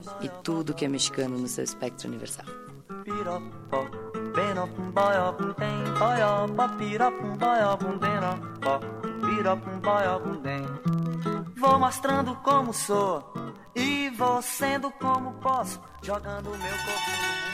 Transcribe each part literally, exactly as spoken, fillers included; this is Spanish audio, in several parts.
e tudo que é mexicano no seu espectro universal. Vou mostrando como sou e vou sendo como posso, jogando meu corpo no mundo.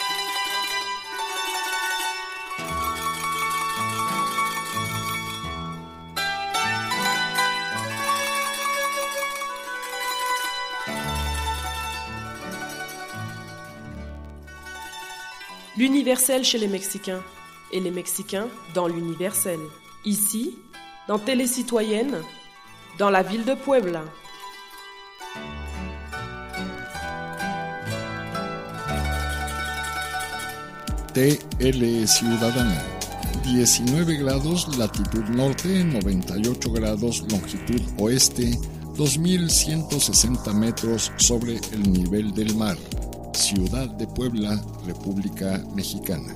L'universel chez les Mexicains et les Mexicains dans l'universel. Ici, dans Télécitoyenne, dans la ville de Puebla. T L Ciudadana. diecinueve grados latitud norte, noventa y ocho grados longitud oeste, dos mil ciento sesenta metros sobre el nivel del mar. Ciudad de Puebla, República Mexicana.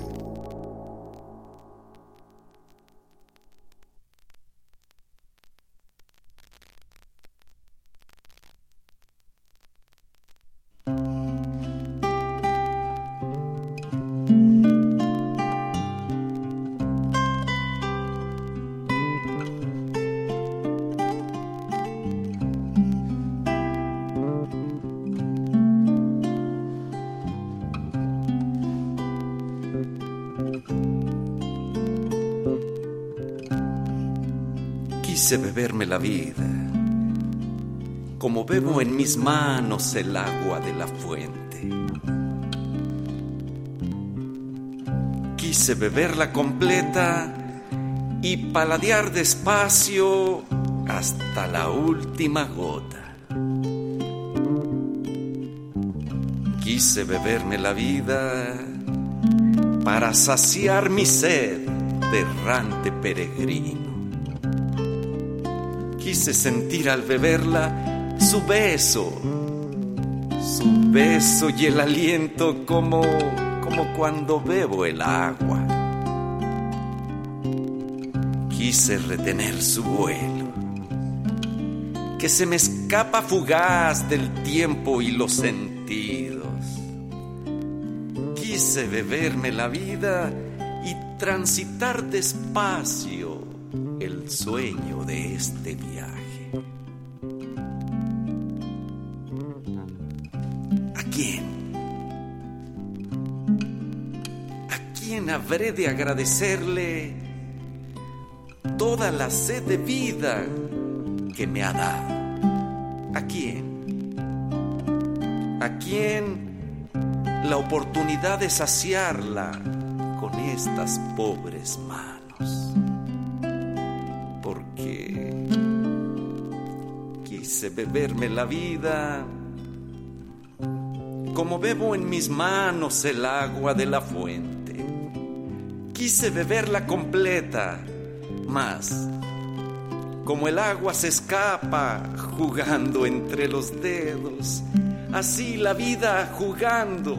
Quise beberme la vida, como bebo en mis manos el agua de la fuente. Quise beberla completa y paladear despacio hasta la última gota. Quise beberme la vida para saciar mi sed de errante peregrino. Quise sentir al beberla su beso, su beso y el aliento como, como cuando bebo el agua. Quise retener su vuelo, que se me escapa fugaz del tiempo y los sentidos. Quise beberme la vida y transitar despacio el sueño de este viaje. ¿A quién? ¿A quién habré de agradecerle toda la sed de vida que me ha dado? ¿A quién? ¿A quién la oportunidad de saciarla con estas pobres manos? Porque quise beberme la vida como bebo en mis manos el agua de la fuente. Quise beberla completa, mas como el agua se escapa jugando entre los dedos, así la vida jugando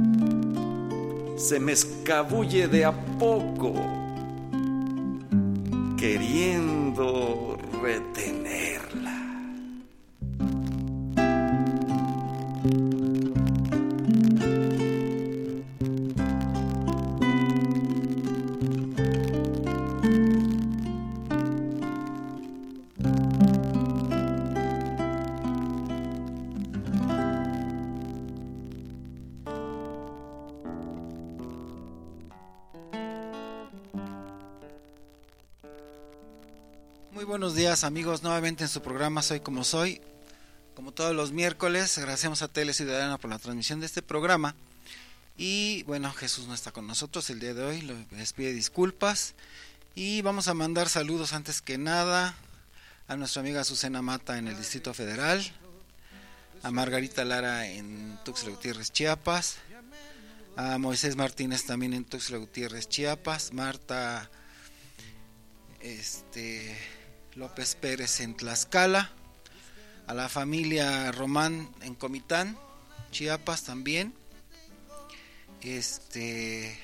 se me escabulle de a poco, queriendo retenerla. Muy buenos días, amigos, nuevamente en su programa Soy Como Soy. Como todos los miércoles, agradecemos a Tele Ciudadana por la transmisión de este programa. Y bueno, Jesús no está con nosotros el día de hoy, les pide disculpas. Y vamos a mandar saludos antes que nada a nuestra amiga Azucena Mata en el Distrito Federal, a Margarita Lara en Tuxtla Gutiérrez, Chiapas, a Moisés Martínez también en Tuxtla Gutiérrez, Chiapas, Marta este López Pérez en Tlaxcala, a la familia Román en Comitán, Chiapas también, este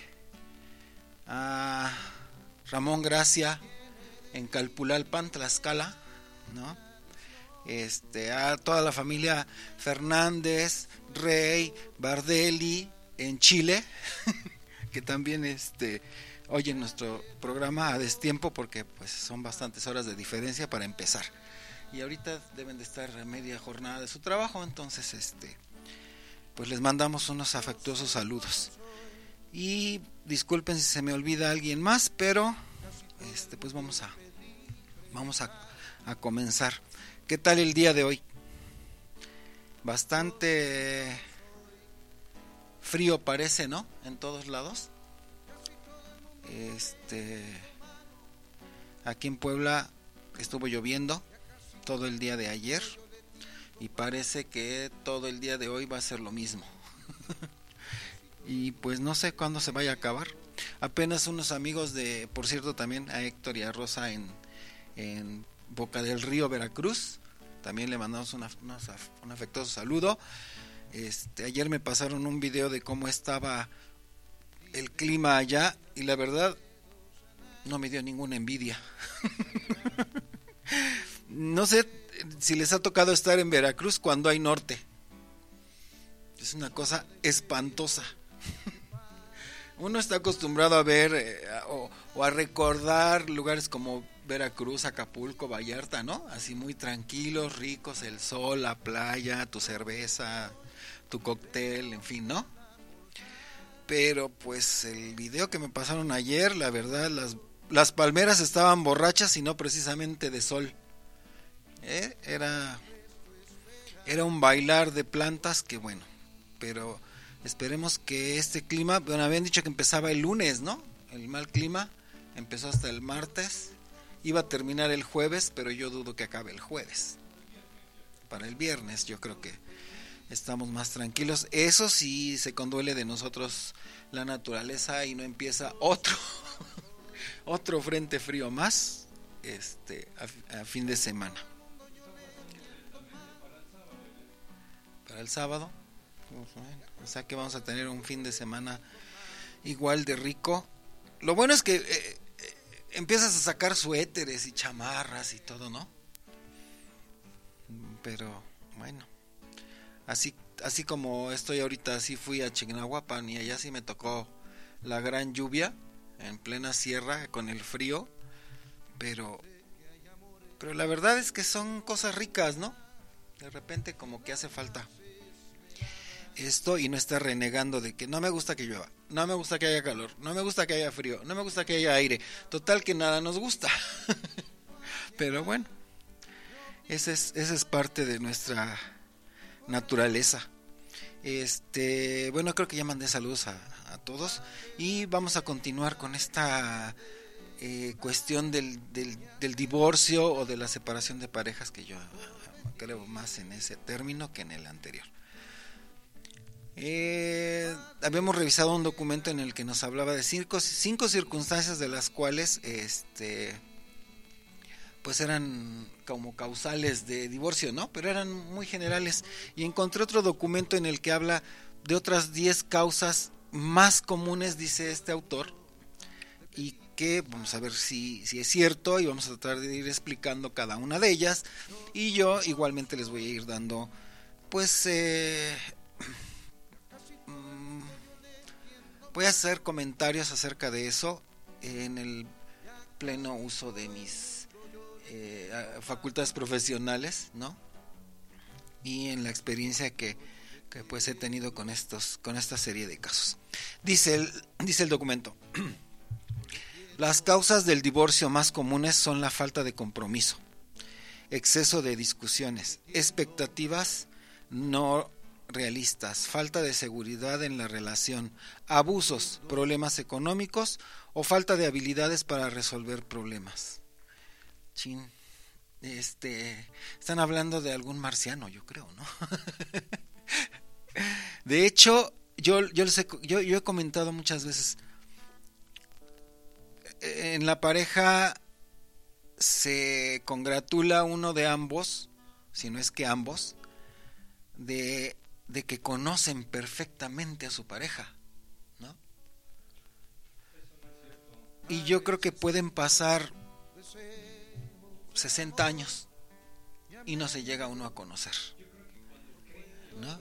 a Ramón Gracia en Calpulalpan, Tlaxcala, ¿no? este, a toda la familia Fernández, Rey, Bardelli en Chile, que también este, oyen nuestro programa a destiempo porque pues son bastantes horas de diferencia para empezar. Y ahorita deben de estar a media jornada de su trabajo, entonces este, pues les mandamos unos afectuosos saludos. Y disculpen si se me olvida alguien más, pero este, pues vamos a vamos a, a comenzar. ¿Qué tal el día de hoy? Bastante frío parece, ¿no? En todos lados. Este, aquí en Puebla estuvo lloviendo todo el día de ayer y parece que todo el día de hoy va a ser lo mismo. Y pues no sé cuándo se vaya a acabar. Apenas unos amigos de, por cierto, también a Héctor y a Rosa en, en Boca del Río, Veracruz, también le mandamos una, una, un afectuoso saludo. Este, ayer me pasaron un video de cómo estaba el clima allá y la verdad no me dio ninguna envidia. No sé si les ha tocado estar en Veracruz cuando hay norte. Es una cosa espantosa. Uno está acostumbrado a ver eh, o, o a recordar lugares como Veracruz, Acapulco, Vallarta, ¿no? Así muy tranquilos, ricos, el sol, la playa, tu cerveza, tu cóctel, en fin, ¿no? Pero pues el video que me pasaron ayer, la verdad, las, las palmeras estaban borrachas y no precisamente de sol. ¿Eh? Era, era un bailar de plantas que bueno, pero esperemos que este clima, bueno, habían dicho que empezaba el lunes, ¿no? El mal clima empezó hasta el martes, iba a terminar el jueves, pero yo dudo que acabe el jueves. Para el viernes yo creo que estamos más tranquilos. Eso sí, se conduele de nosotros la naturaleza y no empieza otro otro frente frío más este a, a fin de semana. Para el sábado, o sea que vamos a tener un fin de semana igual de rico. Lo bueno es que eh, eh, empiezas a sacar suéteres y chamarras y todo, ¿no? Pero bueno, así así como estoy ahorita, así fui a Chignahuapan y allá sí me tocó la gran lluvia en plena sierra con el frío, pero pero la verdad es que son cosas ricas, ¿no? De repente como que hace falta esto y no estar renegando de que no me gusta que llueva, no me gusta que haya calor, no me gusta que haya frío, no me gusta que haya aire, total que nada nos gusta. Pero bueno, esa es, esa es parte de nuestra naturaleza. Este, bueno, creo que ya mandé saludos a, a todos y vamos a continuar con esta eh, cuestión del, del, del divorcio o de la separación de parejas, que yo creo más en ese término que en el anterior. Eh, habíamos revisado un documento en el que nos hablaba de cinco, cinco circunstancias de las cuales este pues eran como causales de divorcio, ¿no? Pero eran muy generales, y encontré otro documento en el que habla de otras diez causas más comunes, dice este autor, y que vamos a ver si, si es cierto, y vamos a tratar de ir explicando cada una de ellas, y yo igualmente les voy a ir dando pues eh, voy a hacer comentarios acerca de eso en el pleno uso de mis eh, facultades profesionales, ¿no? Y en la experiencia que, que pues he tenido con estos, con esta serie de casos. Dice el, dice el documento: las causas del divorcio más comunes son la falta de compromiso, exceso de discusiones, expectativas no realistas, falta de seguridad en la relación, abusos, problemas económicos o falta de habilidades para resolver problemas. Chin, este, están hablando de algún marciano, yo creo, ¿no? De hecho, yo, yo, les he, yo, yo he comentado muchas veces, en la pareja se congratula uno de ambos, si no es que ambos, de de que conocen perfectamente a su pareja, ¿no? Y yo creo que pueden pasar sesenta años y no se llega uno a conocer, ¿no?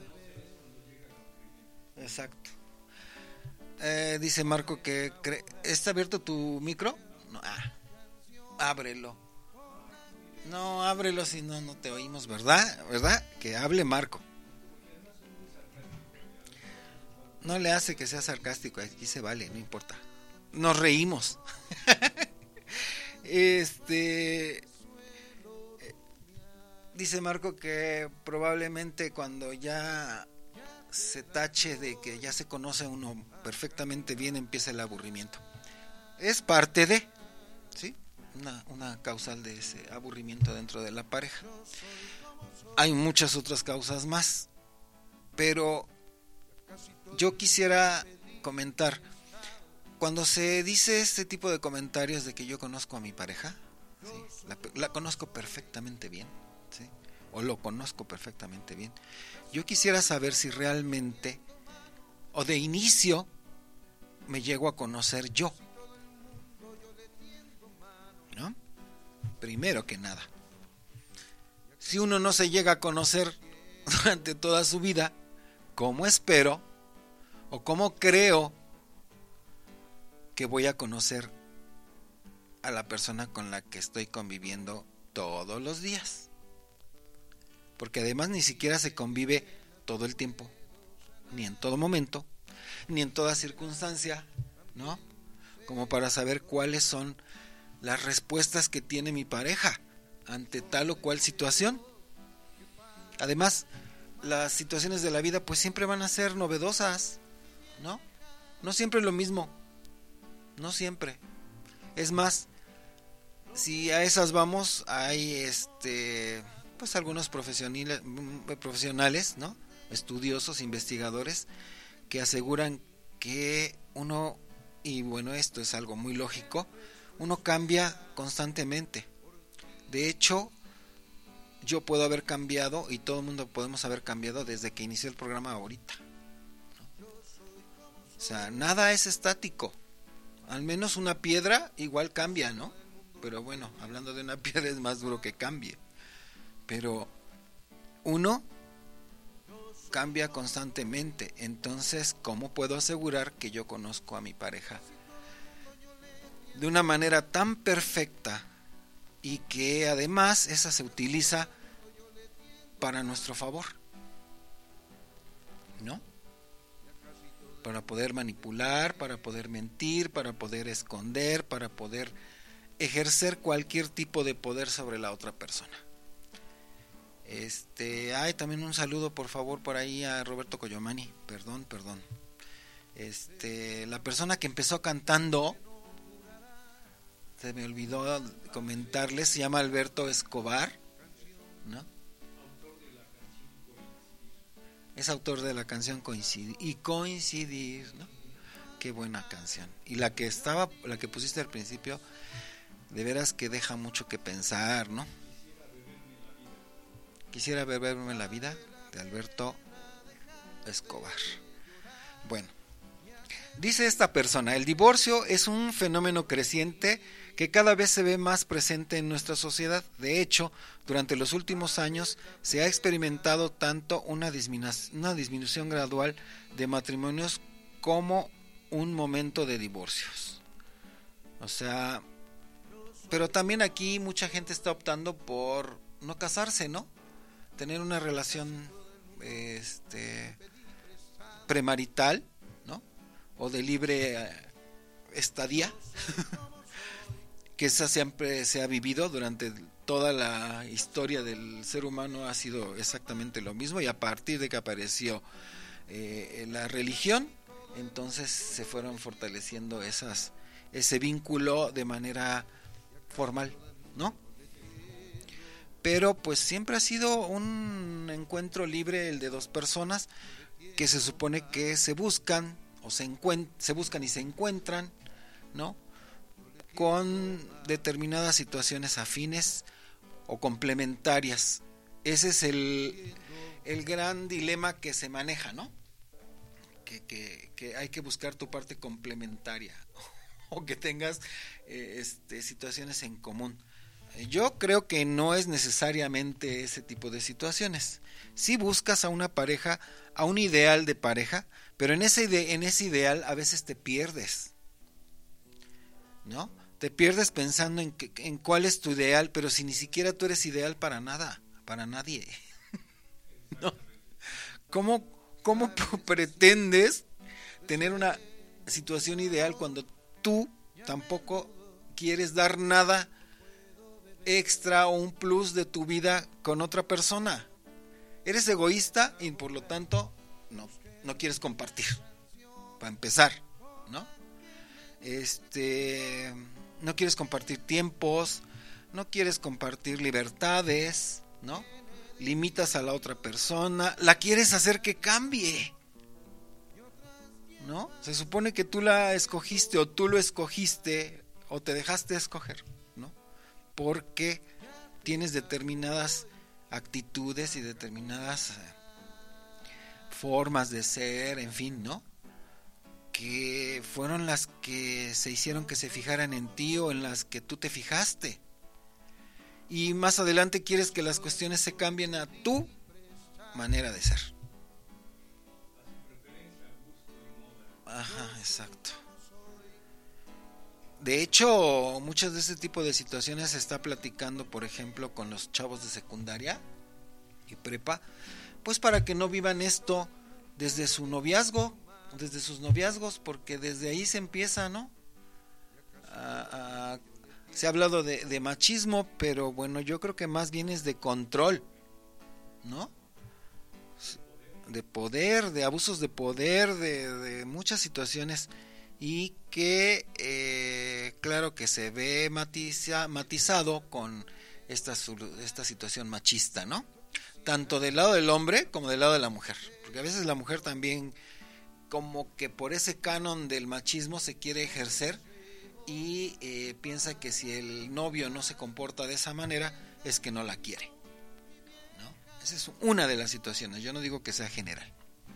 Exacto. Eh, dice Marco que cre- ¿está abierto tu micro? No, ah, ábrelo. No, ábrelo, si no, no te oímos, ¿verdad? ¿Verdad? Que hable Marco. No le hace que sea sarcástico, aquí se vale, no importa. Nos reímos. este... Dice Marco que probablemente cuando ya se tache de que ya se conoce uno perfectamente bien, empieza el aburrimiento. Es parte de, ¿sí? Una, una causal de ese aburrimiento dentro de la pareja. Hay muchas otras causas más, pero yo quisiera comentar, cuando se dice este tipo de comentarios de que yo conozco a mi pareja, ¿sí? la, la conozco perfectamente bien, ¿sí? O lo conozco perfectamente bien, yo quisiera saber si realmente o de inicio me llego a conocer yo, ¿no? Primero que nada, si uno no se llega a conocer durante toda su vida, ¿cómo espero o cómo creo que voy a conocer a la persona con la que estoy conviviendo todos los días? Porque además ni siquiera se convive todo el tiempo, ni en todo momento, ni en toda circunstancia, ¿no? Como para saber cuáles son las respuestas que tiene mi pareja ante tal o cual situación. Además, las situaciones de la vida pues siempre van a ser novedosas, ¿no? No siempre es lo mismo, no siempre. Es más, si a esas vamos, hay este pues algunos profesionales, profesionales, ¿no? Estudiosos, investigadores, que aseguran que uno, y bueno, esto es algo muy lógico, uno cambia constantemente. De hecho, yo puedo haber cambiado y todo el mundo podemos haber cambiado desde que inició el programa ahorita, ¿no? O sea, nada es estático. Al menos una piedra igual cambia, ¿no? Pero bueno, hablando de una piedra es más duro que cambie. Pero uno cambia constantemente. Entonces, ¿cómo puedo asegurar que yo conozco a mi pareja de una manera tan perfecta y que además esa se utiliza para nuestro favor, ¿no? Para poder manipular, para poder mentir, para poder esconder, para poder ejercer cualquier tipo de poder sobre la otra persona. Este, hay también un saludo por favor por ahí a Roberto Coyomani, perdón, perdón. Este, la persona que empezó cantando, se me olvidó comentarles, se llama Alberto Escobar, ¿no? Es autor de la canción Coincidir y Coincidir, ¿no? Qué buena canción. Y la que estaba, la que pusiste al principio, de veras que deja mucho que pensar, ¿no? Quisiera beberme la vida, de Alberto Escobar. Bueno, dice esta persona, el divorcio es un fenómeno creciente que cada vez se ve más presente en nuestra sociedad. De hecho, durante los últimos años se ha experimentado tanto una disminu- una disminución gradual de matrimonios como un momento de divorcios. O sea, pero también aquí mucha gente está optando por no casarse, ¿no? Tener una relación este premarital, ¿no? O de libre eh, estadía, que esa siempre se ha vivido durante toda la historia del ser humano, ha sido exactamente lo mismo, y a partir de que apareció eh, la religión, entonces se fueron fortaleciendo esas ese vínculo de manera formal, ¿no? Pero pues siempre ha sido un encuentro libre el de dos personas que se supone que se buscan o se encuent- se buscan y se encuentran, ¿no? Con determinadas situaciones afines o complementarias. Ese es el, el gran dilema que se maneja, ¿no? Que, que, que hay que buscar tu parte complementaria o que tengas eh, este, situaciones en común. Yo creo que no es necesariamente ese tipo de situaciones. Si buscas a una pareja, a un ideal de pareja, pero en ese, ide- en ese ideal a veces te pierdes, ¿no? Te pierdes pensando en, que, en cuál es tu ideal, pero si ni siquiera tú eres ideal para nada, para nadie. ¿No? ¿Cómo, cómo pretendes tener una situación ideal cuando tú tampoco quieres dar nada extra o un plus de tu vida con otra persona? Eres egoísta y por lo tanto no, no quieres compartir, para empezar, ¿no? Este, no quieres compartir tiempos, no quieres compartir libertades, ¿no? Limitas a la otra persona, la quieres hacer que cambie, ¿no? Se supone que tú la escogiste o tú lo escogiste o te dejaste escoger, ¿no? Porque tienes determinadas actitudes y determinadas eh, formas de ser, en fin, ¿no? Que fueron las que se hicieron que se fijaran en ti o en las que tú te fijaste. Y más adelante quieres que las cuestiones se cambien a tu manera de ser. Ajá, exacto. De hecho, muchas de este tipo de situaciones se está platicando, por ejemplo, con los chavos de secundaria y prepa, pues para que no vivan esto desde su noviazgo, desde sus noviazgos, porque desde ahí se empieza, ¿no? A, a, se ha hablado de, de machismo, pero bueno, yo creo que más bien es de control, ¿no? De poder, de abusos de poder, de, de muchas situaciones, y que eh, claro que se ve matiza, matizado con esta, esta situación machista, ¿no? Tanto del lado del hombre como del lado de la mujer, porque a veces la mujer también como que por ese canon del machismo se quiere ejercer y eh, piensa que si el novio no se comporta de esa manera es que no la quiere, ¿no? Esa es una de las situaciones, yo no digo que sea general.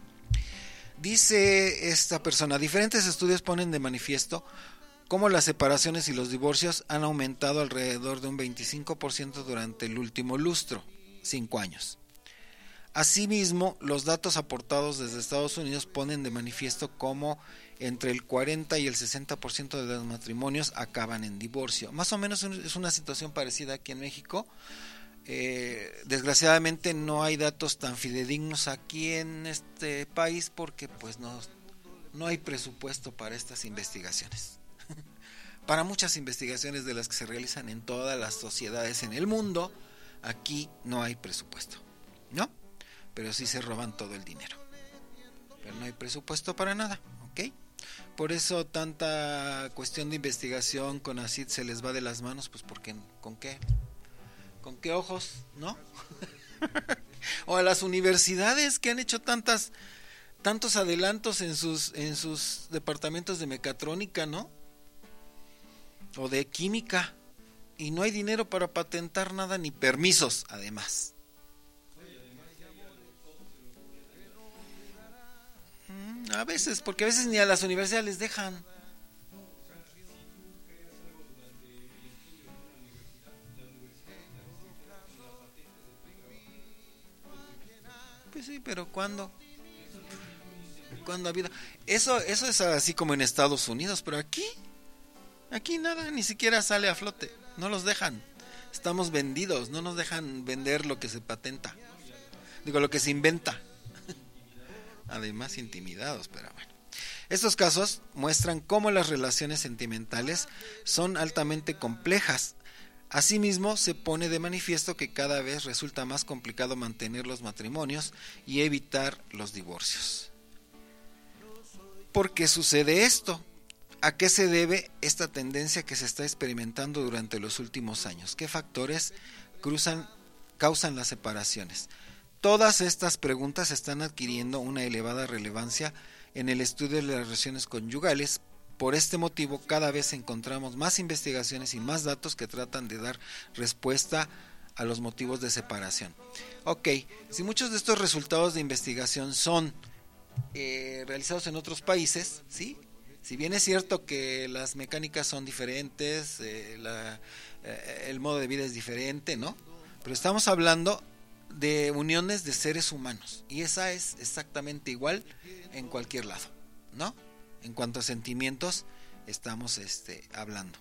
Dice esta persona, diferentes estudios ponen de manifiesto cómo las separaciones y los divorcios han aumentado alrededor de un veinticinco por ciento durante el último lustro, cinco años. Asimismo, los datos aportados desde Estados Unidos ponen de manifiesto cómo entre el cuarenta y el sesenta por ciento de los matrimonios acaban en divorcio. Más o menos es una situación parecida aquí en México. Eh, desgraciadamente no hay datos tan fidedignos aquí en este país porque pues no, no hay presupuesto para estas investigaciones. Para muchas investigaciones de las que se realizan en todas las sociedades en el mundo, aquí no hay presupuesto, ¿no? Pero sí se roban todo el dinero. Pero no hay presupuesto para nada, ¿ok? Por eso tanta cuestión de investigación con ACID se les va de las manos, pues porque ¿con qué? ¿Con qué ojos, no? O a las universidades que han hecho tantas tantos adelantos en sus en sus departamentos de mecatrónica, ¿no? O de química, y no hay dinero para patentar nada ni permisos, además. A veces, porque a veces ni a las universidades les dejan. Pues sí, pero ¿cuándo? ¿Cuándo ha habido? Eso, eso es así como en Estados Unidos, pero aquí, aquí nada, ni siquiera sale a flote. No los dejan. Estamos vendidos, no nos dejan vender lo que se patenta. Digo, lo que se inventa. Además intimidados, pero bueno. Estos casos muestran cómo las relaciones sentimentales son altamente complejas. Asimismo, se pone de manifiesto que cada vez resulta más complicado mantener los matrimonios y evitar los divorcios. ¿Por qué sucede esto? ¿A qué se debe esta tendencia que se está experimentando durante los últimos años? ¿Qué factores cruzan, causan las separaciones? Todas estas preguntas están adquiriendo una elevada relevancia en el estudio de las relaciones conyugales. Por este motivo, cada vez encontramos más investigaciones y más datos que tratan de dar respuesta a los motivos de separación. Ok, si muchos de estos resultados de investigación son eh, realizados en otros países, ¿sí? Si bien es cierto que las mecánicas son diferentes, eh, la, eh, el modo de vida es diferente, ¿no? Pero estamos hablando de uniones de seres humanos, y esa es exactamente igual en cualquier lado, ¿no? En cuanto a sentimientos estamos este, hablando.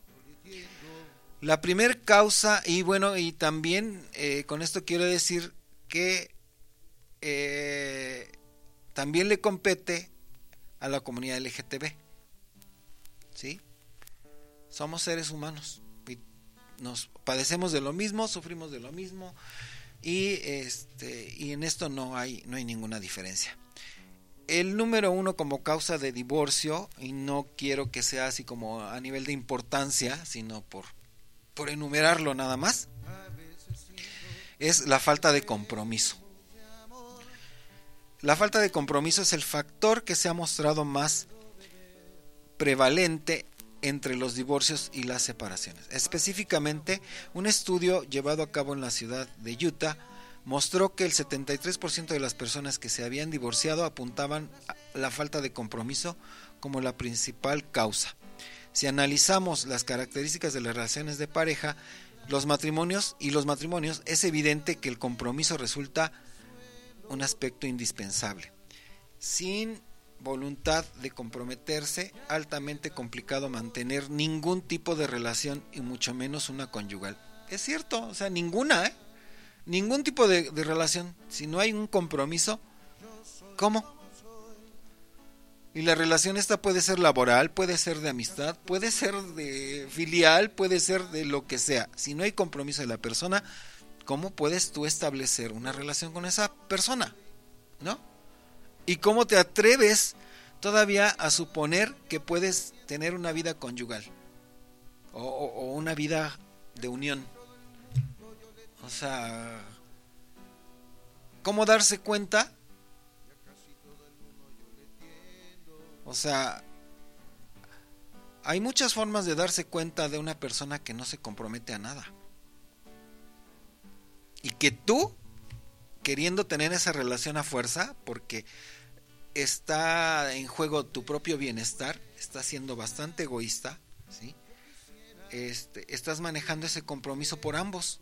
La primer causa, y bueno, y también eh, con esto quiero decir que eh, también le compete a la comunidad L G T B, ¿sí? Somos seres humanos y nos padecemos de lo mismo, sufrimos de lo mismo, y este y en esto no hay no hay ninguna diferencia. El número uno como causa de divorcio, y no quiero que sea así como a nivel de importancia, sino por por enumerarlo nada más, es la falta de compromiso. La falta de compromiso es el factor que se ha mostrado más prevalente entre los divorcios y las separaciones. Específicamente, un estudio llevado a cabo en la ciudad de Utah mostró que el setenta y tres por ciento de las personas que se habían divorciado apuntaban a la falta de compromiso como la principal causa. Si analizamos las características de las relaciones de pareja, los matrimonios y los matrimonios, es evidente que el compromiso resulta un aspecto indispensable. Sin voluntad de comprometerse, altamente complicado mantener ningún tipo de relación, y mucho menos una conyugal. Es cierto, o sea, ninguna, ¿eh? Ningún tipo de, de relación. Si no hay un compromiso, ¿cómo? Y la relación esta puede ser laboral, puede ser de amistad, puede ser de filial, puede ser de lo que sea. Si no hay compromiso de la persona, ¿cómo puedes tú establecer una relación con esa persona? ¿No? ¿Y cómo te atreves todavía a suponer que puedes tener una vida conyugal? O, o, o una vida de unión. O sea, ¿cómo darse cuenta? O sea, hay muchas formas de darse cuenta de una persona que no se compromete a nada. Y que tú, queriendo tener esa relación a fuerza, porque está en juego tu propio bienestar, estás siendo bastante egoísta, ¿sí? Este, estás manejando ese compromiso por ambos,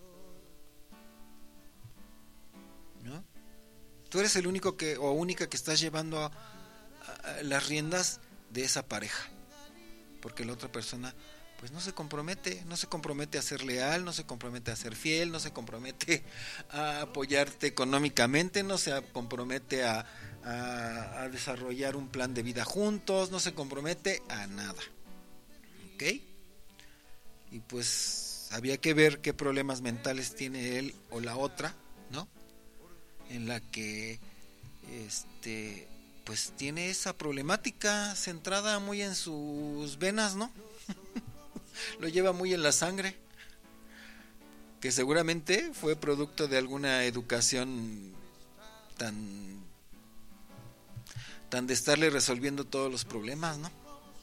¿no? Tú eres el único que o única que estás llevando a, a las riendas de esa pareja, porque la otra persona pues no se compromete, no se compromete a ser leal, no se compromete a ser fiel, no se compromete a apoyarte económicamente, no se compromete a, a, a desarrollar un plan de vida juntos, no se compromete a nada, ¿ok? Y pues había que ver qué problemas mentales tiene él o la otra, ¿no? En la que este pues tiene esa problemática centrada muy en sus venas, ¿no? Lo lleva muy en la sangre, que seguramente fue producto de alguna educación tan tan de estarle resolviendo todos los problemas, ¿no?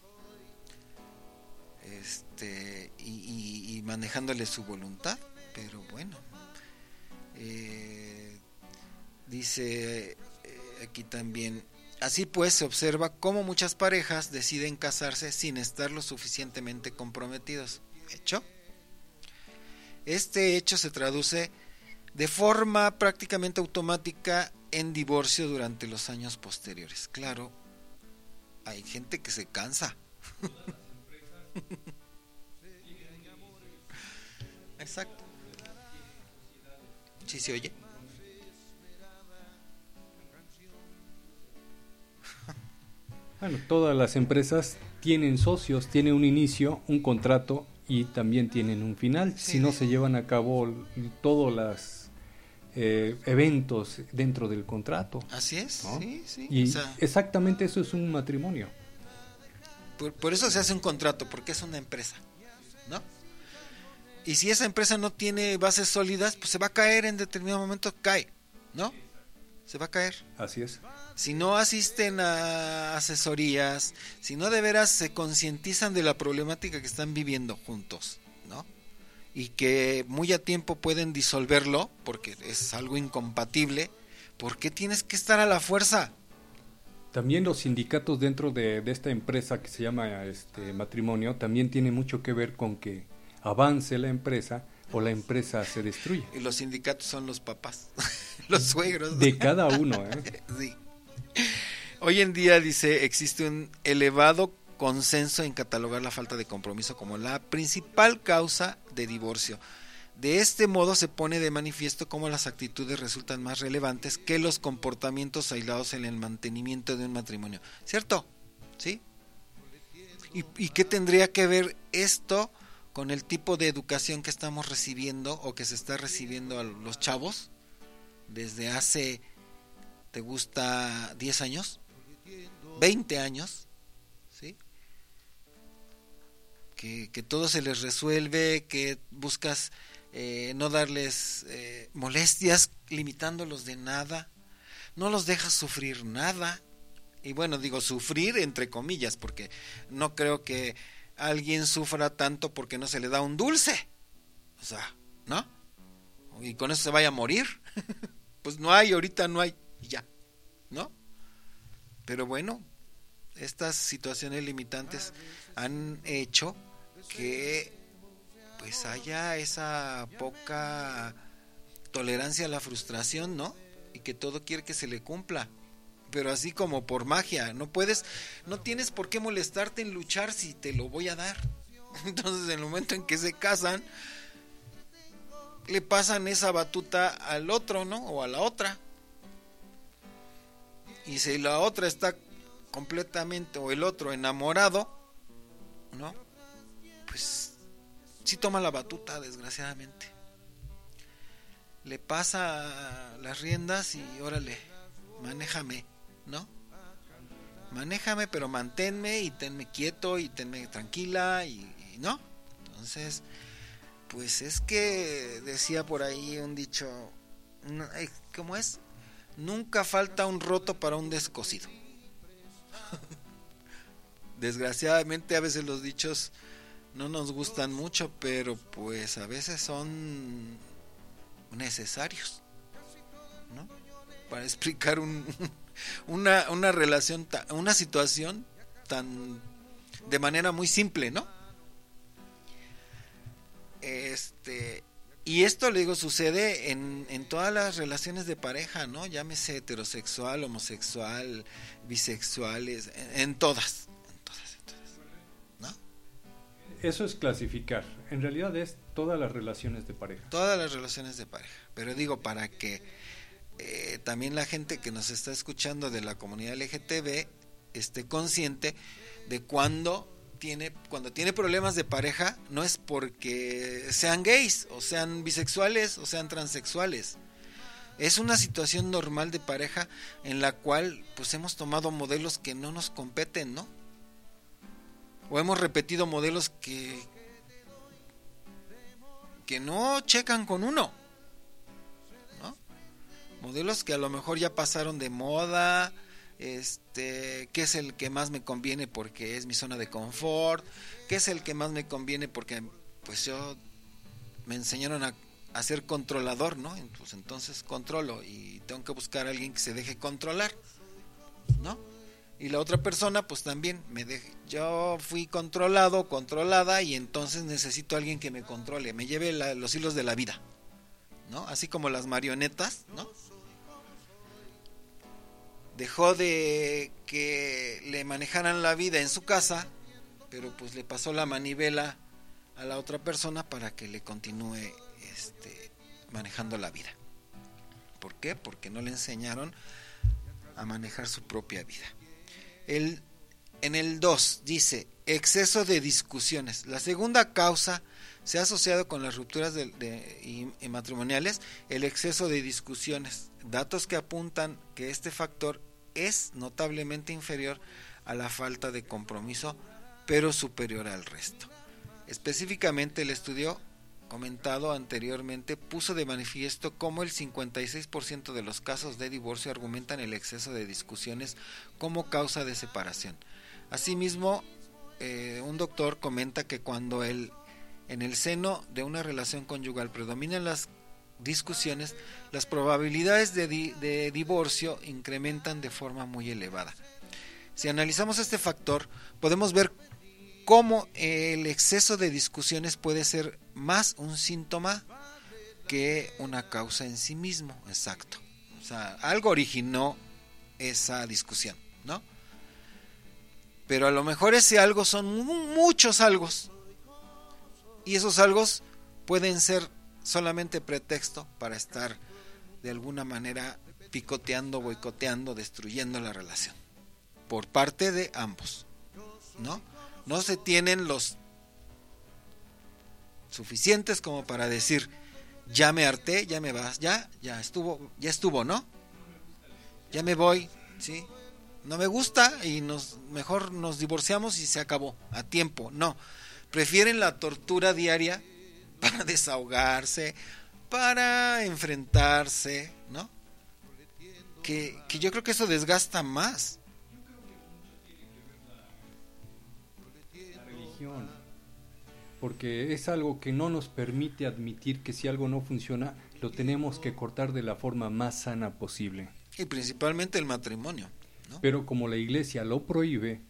Este y, y, y manejándole su voluntad, pero bueno, eh, dice eh, aquí también: así pues, se observa cómo muchas parejas deciden casarse sin estar lo suficientemente comprometidos. ¿Hecho? Este hecho se traduce de forma prácticamente automática en divorcio durante los años posteriores. Claro, hay gente que se cansa. Exacto. ¿Sí se oye? Bueno, todas las empresas tienen socios, tienen un inicio, un contrato y también tienen un final. Sí, si no se llevan a cabo todos los eh, eventos dentro del contrato. Así es, ¿no? Sí, sí. Y o sea, exactamente eso es un matrimonio. Por, por eso se hace un contrato, porque es una empresa, ¿no? Y si esa empresa no tiene bases sólidas, pues se va a caer en determinado momento, cae, ¿no? Se va a caer. Así es. Si no asisten a asesorías, si no de veras se concientizan de la problemática que están viviendo juntos, ¿no? Y que muy a tiempo pueden disolverlo, porque es algo incompatible, ¿por qué tienes que estar a la fuerza? También los sindicatos dentro de, de esta empresa que se llama este matrimonio, también tiene mucho que ver con que avance la empresa o la empresa se destruye. Y los sindicatos son los papás, los suegros. De cada uno, ¿eh? Sí. Hoy en día, dice, existe un elevado consenso en catalogar la falta de compromiso como la principal causa de divorcio. De este modo se pone de manifiesto cómo las actitudes resultan más relevantes que los comportamientos aislados en el mantenimiento de un matrimonio. ¿Cierto? ¿Sí? ¿Y, y qué tendría que ver esto con el tipo de educación que estamos recibiendo o que se está recibiendo a los chavos desde hace, ¿te gusta diez años? veinte años, ¿sí? Que, que todo se les resuelve, que buscas eh, no darles eh, molestias, limitándolos de nada, no los dejas sufrir nada. Y bueno, digo sufrir entre comillas, porque no creo que alguien sufra tanto porque no se le da un dulce, o sea, ¿no? Y con eso se vaya a morir. Pues no hay, ahorita no hay, y ya, ¿no? Pero bueno, estas situaciones limitantes han hecho que pues haya esa poca tolerancia a la frustración, ¿no? Y que todo quiere que se le cumpla, pero así como por magia. No puedes, no tienes por qué molestarte en luchar si te lo voy a dar. Entonces, en el momento en que se casan, le pasan esa batuta al otro, ¿no? O a la otra. Y si la otra está completamente, o el otro enamorado, ¿no? Pues sí toma la batuta, desgraciadamente. Le pasa las riendas y órale, manéjame, ¿no? Manéjame, pero manténme y tenme quieto y tenme tranquila y, y ¿no? Entonces, pues es que decía por ahí un dicho, ¿cómo es? Nunca falta un roto para un descosido. Desgraciadamente a veces los dichos no nos gustan mucho, pero pues a veces son necesarios, ¿no? Para explicar un, una, una relación, una situación tan de manera muy simple, ¿no? Este, y esto, le digo, sucede en, en todas las relaciones de pareja, ¿no? Llámese heterosexual, homosexual, bisexuales, en, en todas, en todas, en todas, ¿no? Eso es clasificar. En realidad es todas las relaciones de pareja. Todas las relaciones de pareja. Pero digo, para que eh, también la gente que nos está escuchando de la comunidad L G T B esté consciente de cuando tiene, cuando tiene problemas de pareja, no es porque sean gays, o sean bisexuales, o sean transexuales. Es una situación normal de pareja en la cual pues hemos tomado modelos que no nos competen, ¿no? O hemos repetido modelos que que no checan con uno, ¿no? Modelos que a lo mejor ya pasaron de moda, este, que es el que más me conviene porque es mi zona de confort, que es el que más me conviene porque pues yo me enseñaron a, a ser controlador, ¿no? Pues entonces controlo y tengo que buscar a alguien que se deje controlar, ¿no? Y la otra persona pues también me deje, yo fui controlado, controlada, y entonces necesito a alguien que me controle, me lleve la, los hilos de la vida, ¿no? Así como las marionetas, ¿no? Dejó de que le manejaran la vida en su casa, pero pues le pasó la manivela a la otra persona para que le continúe este, manejando la vida. ¿Por qué? Porque no le enseñaron a manejar su propia vida. El, en el dos dice, exceso de discusiones. La segunda causa se ha asociado con las rupturas de, de, y, y matrimoniales, el exceso de discusiones. Datos que apuntan que este factor es notablemente inferior a la falta de compromiso, pero superior al resto. Específicamente, el estudio comentado anteriormente puso de manifiesto cómo el cincuenta y seis por ciento de los casos de divorcio argumentan el exceso de discusiones como causa de separación. Asimismo, eh, un doctor comenta que cuando el, en el seno de una relación conyugal predominan las discusiones, las probabilidades de, di, de divorcio incrementan de forma muy elevada. Si analizamos este factor, podemos ver cómo el exceso de discusiones puede ser más un síntoma que una causa en sí mismo. Exacto. O sea, algo originó esa discusión, ¿no? Pero a lo mejor ese algo son muchos algos, y esos algos pueden ser solamente pretexto para estar de alguna manera picoteando, boicoteando, destruyendo la relación por parte de ambos, ¿no? No se tienen los suficientes como para decir, ya me harté, ya me vas, ya, ya estuvo, ya estuvo, ¿no? Ya me voy, ¿sí? No me gusta y nos mejor nos divorciamos y se acabó, a tiempo. No, prefieren la tortura diaria para desahogarse, para enfrentarse, ¿no? Que, que yo creo que eso desgasta más. La religión, porque es algo que no nos permite admitir que si algo no funciona, lo tenemos que cortar de la forma más sana posible. Y principalmente el matrimonio, ¿no? Pero como la iglesia lo prohíbe,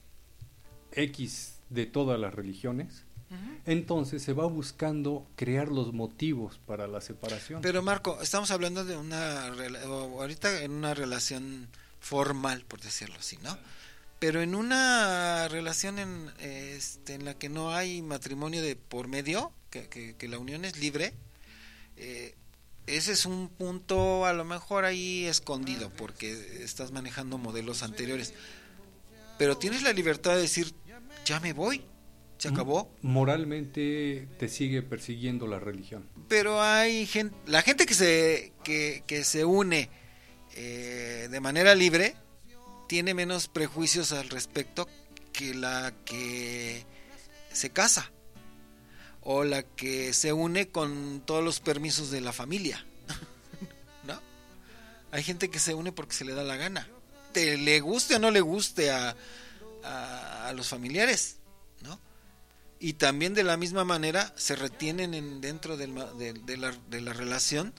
X de todas las religiones, uh-huh. entonces se va buscando crear los motivos para la separación. Pero Marco, estamos hablando de una, ahorita en una relación formal, por decirlo así, ¿no? Pero en una relación en, este, en la que no hay matrimonio de por medio, que, que, que la unión es libre, eh, ese es un punto a lo mejor ahí escondido, porque estás manejando modelos anteriores. Pero tienes la libertad de decir, ya me voy, se acabó. Moralmente te sigue persiguiendo la religión. Pero hay gente, la gente que se, que, que se une eh, de manera libre, tiene menos prejuicios al respecto que la que se casa. O la que se une con todos los permisos de la familia, ¿no? Hay gente que se une porque se le da la gana, te le guste o no le guste a, a, a los familiares, ¿no? Y también de la misma manera se retienen en, dentro del, de, de, la, de la relación,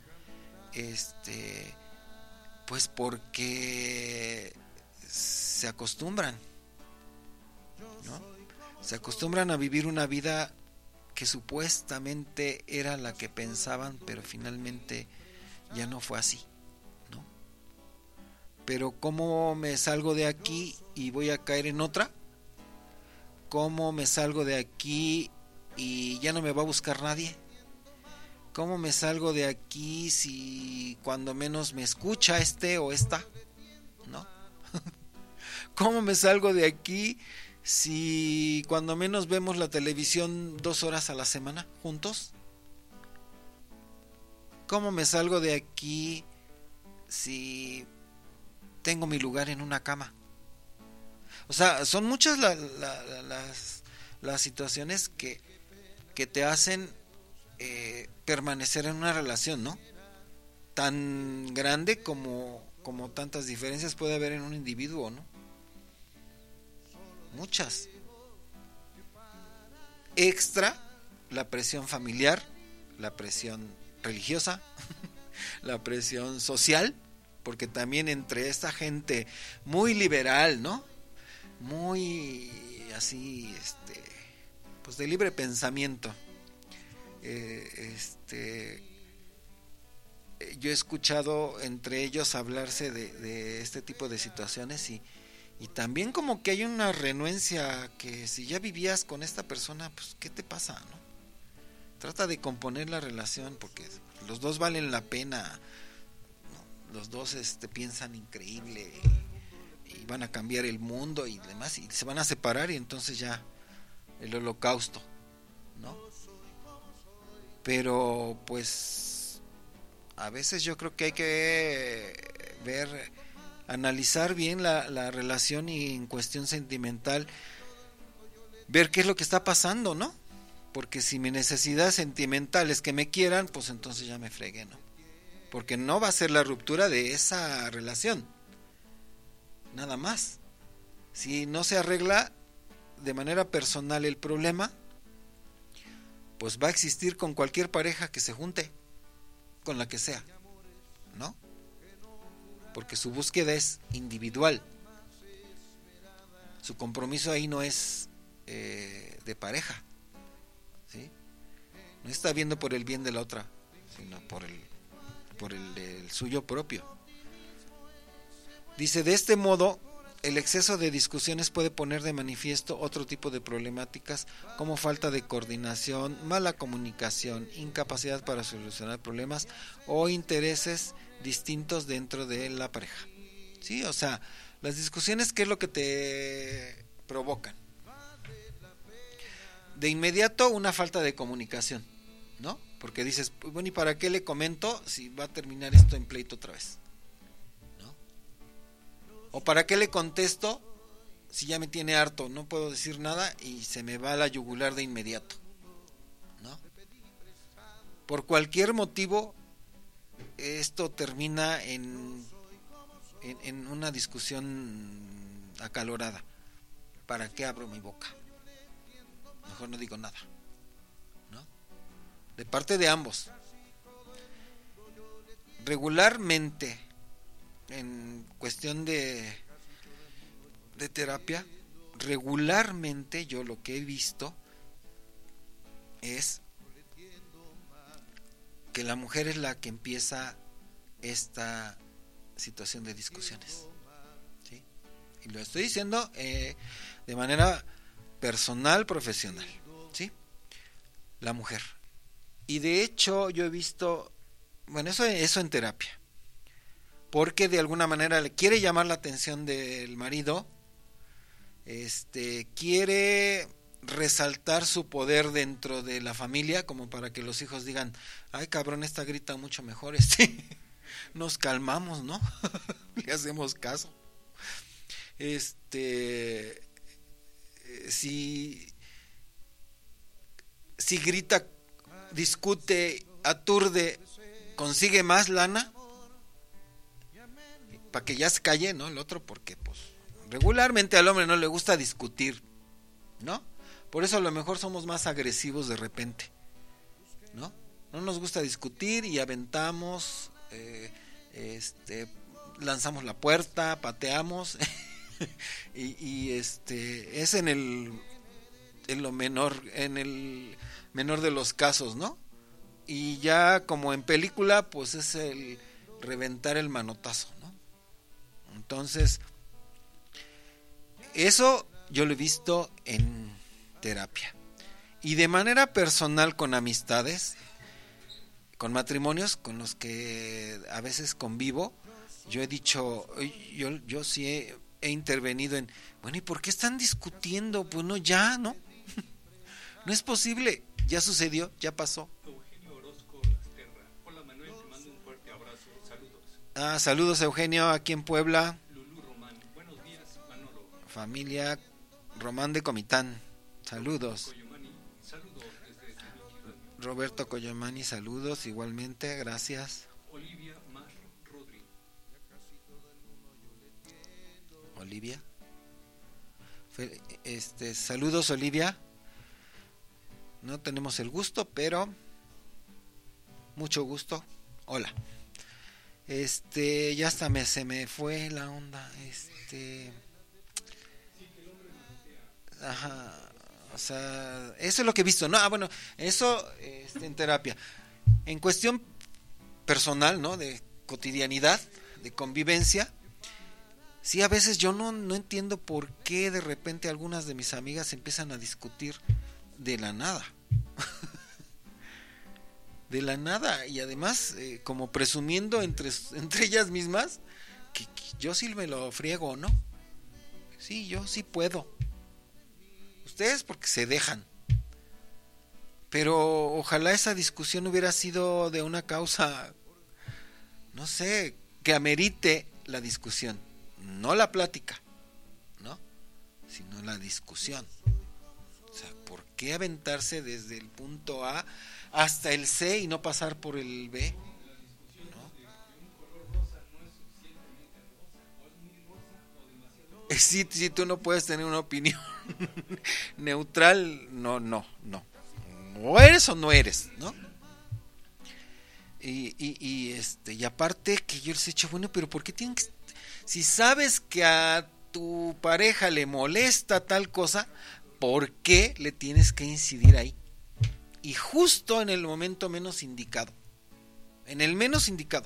este, pues porque se acostumbran, ¿no? Se acostumbran a vivir una vida que supuestamente era la que pensaban, pero finalmente ya no fue así, ¿no? Pero ¿cómo me salgo de aquí y voy a caer en otra? ¿Cómo me salgo de aquí y ya no me va a buscar nadie? ¿Cómo me salgo de aquí si cuando menos me escucha este o esta? ¿No? ¿Cómo me salgo de aquí si cuando menos vemos la televisión dos horas a la semana juntos? ¿Cómo me salgo de aquí si tengo mi lugar en una cama? O sea, son muchas la, la, la, las, las situaciones que, que te hacen eh, permanecer en una relación, ¿no? Tan grande como, como tantas diferencias puede haber en un individuo, ¿no? Muchas. Extra la presión familiar, la presión religiosa, la presión social, porque también entre esta gente muy liberal, ¿no? Muy así, este, pues de libre pensamiento, eh, este, yo he escuchado entre ellos hablarse de, de este tipo de situaciones y Y también como que hay una renuencia que si ya vivías con esta persona, pues ¿qué te pasa, no? Trata de componer la relación porque los dos valen la pena, ¿no? Los dos este, piensan increíble y, y van a cambiar el mundo y demás y se van a separar y entonces ya el holocausto, ¿no? Pero pues a veces yo creo que hay que ver, analizar bien la, la relación y en cuestión sentimental, ver qué es lo que está pasando, ¿no? Porque si mi necesidad sentimental es que me quieran, pues entonces ya me fregué, ¿no? Porque no va a ser la ruptura de esa relación, nada más. Si no se arregla de manera personal el problema, pues va a existir con cualquier pareja que se junte, con la que sea, ¿no? Porque su búsqueda es individual. Su compromiso ahí no es eh, de pareja, ¿sí? No está viendo por el bien de la otra, sino por el, por el, el suyo propio. Dice, de este modo, el exceso de discusiones puede poner de manifiesto otro tipo de problemáticas como falta de coordinación, mala comunicación, incapacidad para solucionar problemas o intereses distintos dentro de la pareja. Sí, o sea, las discusiones, ¿qué es lo que te provocan? De inmediato una falta de comunicación, ¿no? Porque dices, bueno, ¿y para qué le comento si va a terminar esto en pleito otra vez? ¿O para qué le contesto si ya me tiene harto? No puedo decir nada y se me va a la yugular de inmediato, ¿no? Por cualquier motivo, esto termina en, en, en una discusión acalorada. ¿Para qué abro mi boca? Mejor no digo nada, ¿no? De parte de ambos. Regularmente, en cuestión de, de terapia, regularmente yo lo que he visto es que la mujer es la que empieza esta situación de discusiones, ¿sí? Y lo estoy diciendo eh, de manera personal, profesional, ¿sí? La mujer. Y de hecho yo he visto, bueno, eso, eso en terapia, porque de alguna manera le quiere llamar la atención del marido, este, quiere resaltar su poder dentro de la familia, como para que los hijos digan, ay cabrón, esta grita mucho mejor, este, nos calmamos, ¿no? Le hacemos caso. Este, si, si grita, discute, aturde, consigue más lana, para que ya se calle, ¿no? El otro, porque pues regularmente al hombre no le gusta discutir, ¿no? Por eso a lo mejor somos más agresivos de repente, ¿no? No nos gusta discutir y aventamos, eh, este, lanzamos la puerta, pateamos y, y este es en el en lo menor, en el menor de los casos, ¿no? Y ya como en película, pues es el reventar el manotazo, ¿no? Entonces, eso yo lo he visto en terapia. Y de manera personal con amistades, con matrimonios con los que a veces convivo, yo he dicho, yo, yo sí he, he intervenido en, bueno, ¿y por qué están discutiendo? Pues no, ya, ¿no? No es posible, ya sucedió, ya pasó. Eugenio Orozco Lasterra. Hola Manuel, te mando un fuerte abrazo, saludos. Ah, saludos Eugenio, aquí en Puebla. Lulú Román, buenos días Manolo. Familia Román de Comitán, saludos. Coyomani, saludos desde Roberto Coyomani, saludos igualmente, gracias. Olivia Mar Rodri. Olivia. Este, saludos Olivia. No tenemos el gusto, pero mucho gusto. Hola. Este, ya hasta me se me fue la onda. Este, ajá. O sea, eso es lo que he visto. No, ah, bueno, eso este, en terapia. En cuestión personal, ¿no? De cotidianidad, de convivencia. Sí, a veces yo no, no entiendo por qué de repente algunas de mis amigas empiezan a discutir de la nada. De la nada. Y además, eh, como presumiendo entre, entre ellas mismas que, que yo sí me lo friego, ¿no? Sí, yo sí puedo. Ustedes porque se dejan. Pero ojalá esa discusión hubiera sido de una causa, no sé, que amerite la discusión. No la plática, ¿no? Sino la discusión. O sea, ¿por qué aventarse desde el punto A hasta el C y no pasar por el B? ¿No? Si, si tú no puedes tener una opinión neutral, no, no, no. O eres o no eres, ¿no? Y, y, y este, y aparte que yo les he dicho, bueno, pero ¿por qué tienen que, si sabes que a tu pareja le molesta tal cosa, por qué le tienes que incidir ahí. Y justo en el momento menos indicado. En el menos indicado.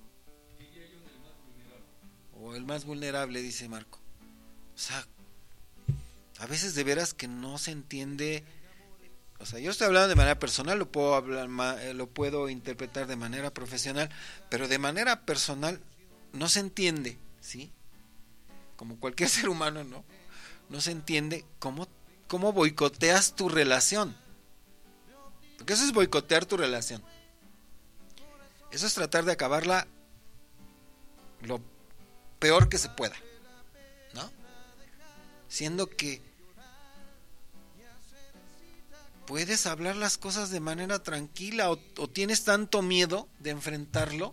O el más vulnerable, dice Marco. O sea, a veces de veras que no se entiende. O sea, yo estoy hablando de manera personal, lo puedo hablar, lo puedo interpretar de manera profesional, pero de manera personal no se entiende, ¿sí? Como cualquier ser humano, ¿no? No se entiende cómo, cómo boicoteas tu relación. Porque eso es boicotear tu relación. Eso es tratar de acabarla lo peor que se pueda, ¿no? Siendo que puedes hablar las cosas de manera tranquila, o, o tienes tanto miedo de enfrentarlo,